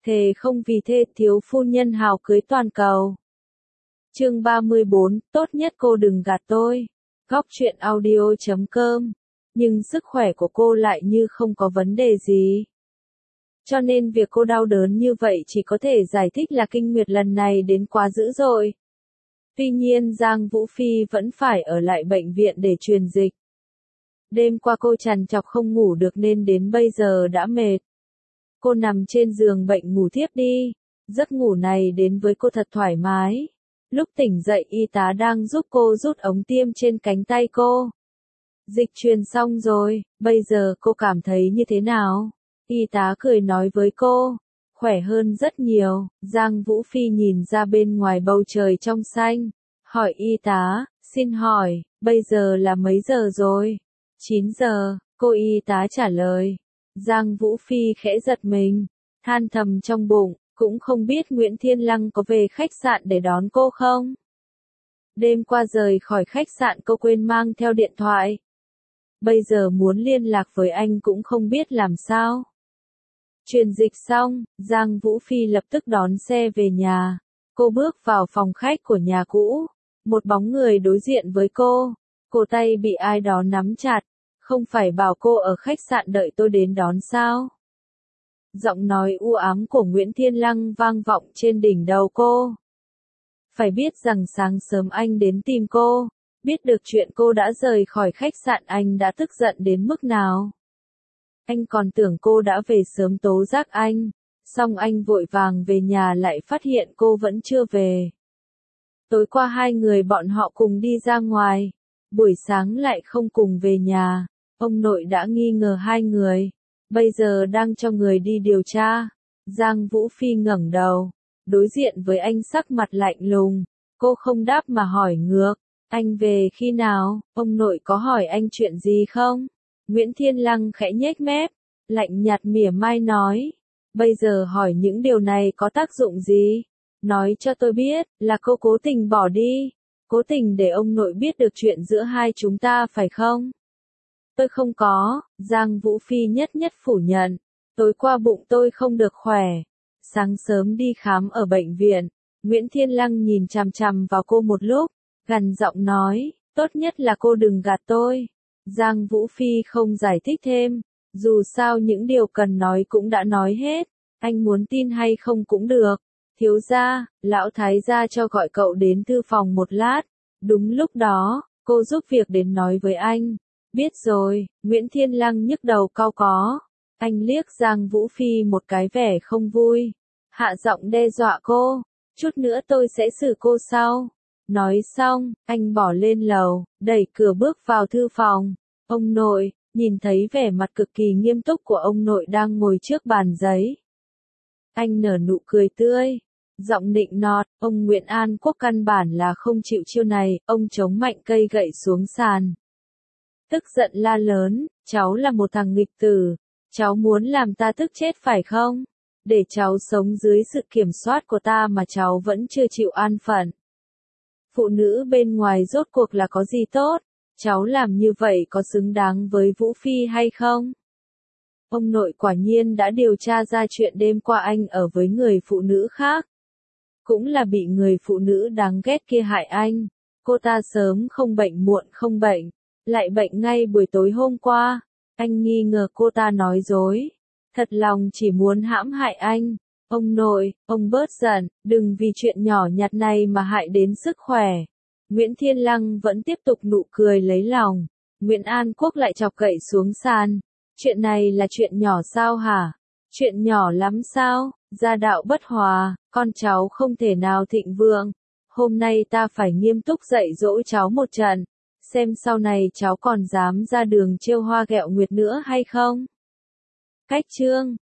Thề không vì thê thiếu phu nhân hào cưới toàn cầu. Chương 34, tốt nhất cô đừng gạt tôi. Góc truyện audio.com. Nhưng sức khỏe của cô lại như không có vấn đề gì. Cho nên việc cô đau đớn như vậy chỉ có thể giải thích là kinh nguyệt lần này đến quá dữ rồi. Tuy nhiên Giang Vũ Phi vẫn phải ở lại bệnh viện để truyền dịch. Đêm qua cô trằn trọc không ngủ được nên đến bây giờ đã mệt. Cô nằm trên giường bệnh ngủ thiếp đi. Giấc ngủ này đến với cô thật thoải mái. Lúc tỉnh dậy y tá đang giúp cô rút ống tiêm trên cánh tay cô. Dịch truyền xong rồi, bây giờ cô cảm thấy như thế nào? Y tá cười nói với cô, khỏe hơn rất nhiều. Giang Vũ Phi nhìn ra bên ngoài bầu trời trong xanh, hỏi y tá, xin hỏi, bây giờ là mấy giờ rồi? 9 giờ, cô y tá trả lời. Giang Vũ Phi khẽ giật mình, than thầm trong bụng, cũng không biết Nguyễn Thiên Lăng có về khách sạn để đón cô không? Đêm qua rời khỏi khách sạn cô quên mang theo điện thoại. Bây giờ muốn liên lạc với anh cũng không biết làm sao. Truyền dịch xong, Giang Vũ Phi lập tức đón xe về nhà. Cô bước vào phòng khách của nhà cũ. Một bóng người đối diện với cô. Cổ tay bị ai đó nắm chặt. Không phải bảo cô ở khách sạn đợi tôi đến đón sao? Giọng nói u ám của Nguyễn Thiên Lăng vang vọng trên đỉnh đầu cô. Phải biết rằng sáng sớm anh đến tìm cô. Biết được chuyện cô đã rời khỏi khách sạn anh đã tức giận đến mức nào. Anh còn tưởng cô đã về sớm tố giác anh. Xong anh vội vàng về nhà lại phát hiện cô vẫn chưa về. Tối qua hai người bọn họ cùng đi ra ngoài. Buổi sáng lại không cùng về nhà. Ông nội đã nghi ngờ hai người. Bây giờ đang cho người đi điều tra. Giang Vũ Phi ngẩng đầu. Đối diện với anh sắc mặt lạnh lùng. Cô không đáp mà hỏi ngược. Anh về khi nào? Ông nội có hỏi anh chuyện gì không? Nguyễn Thiên Lăng khẽ nhếch mép. Lạnh nhạt mỉa mai nói. Bây giờ hỏi những điều này có tác dụng gì? Nói cho tôi biết là cô cố tình bỏ đi. Cố tình để ông nội biết được chuyện giữa hai chúng ta phải không? Tôi không có, Giang Vũ Phi nhất phủ nhận. Tối qua bụng tôi không được khỏe. Sáng sớm đi khám ở bệnh viện. Nguyễn Thiên Lăng nhìn chằm chằm vào cô một lúc, gằn giọng nói, tốt nhất là cô đừng gạt tôi. Giang Vũ Phi không giải thích thêm, dù sao những điều cần nói cũng đã nói hết, anh muốn tin hay không cũng được. Thiếu gia, lão thái gia cho gọi cậu đến thư phòng một lát. Đúng lúc đó, cô giúp việc đến nói với anh. Biết rồi, Nguyễn Thiên Lăng nhức đầu cau có. Anh liếc Giang Vũ Phi một cái vẻ không vui. Hạ giọng đe dọa cô. Chút nữa tôi sẽ xử cô sau. Nói xong, anh bỏ lên lầu, đẩy cửa bước vào thư phòng. Ông nội, nhìn thấy vẻ mặt cực kỳ nghiêm túc của ông nội đang ngồi trước bàn giấy. Anh nở nụ cười tươi. Giọng nịnh nọt, ông Nguyễn An Quốc căn bản là không chịu chiêu này, ông chống mạnh cây gậy xuống sàn. Tức giận la lớn, cháu là một thằng nghịch tử, cháu muốn làm ta tức chết phải không? Để cháu sống dưới sự kiểm soát của ta mà cháu vẫn chưa chịu an phận. Phụ nữ bên ngoài rốt cuộc là có gì tốt? Cháu làm như vậy có xứng đáng với Vũ Phi hay không? Ông nội quả nhiên đã điều tra ra chuyện đêm qua anh ở với người phụ nữ khác. Cũng là bị người phụ nữ đáng ghét kia hại anh. Cô ta sớm không bệnh muộn không bệnh. Lại bệnh ngay buổi tối hôm qua. Anh nghi ngờ cô ta nói dối. Thật lòng chỉ muốn hãm hại anh. Ông nội, ông bớt giận, đừng vì chuyện nhỏ nhặt này mà hại đến sức khỏe. Nguyễn Thiên Lăng vẫn tiếp tục nụ cười lấy lòng. Nguyễn An Quốc lại chọc gậy xuống sàn. Chuyện này là chuyện nhỏ sao hả? Chuyện nhỏ lắm sao? Gia đạo bất hòa, con cháu không thể nào thịnh vượng. Hôm nay ta phải nghiêm túc dạy dỗ cháu một trận. Xem sau này cháu còn dám ra đường trêu hoa ghẹo nguyệt nữa hay không? Cách chương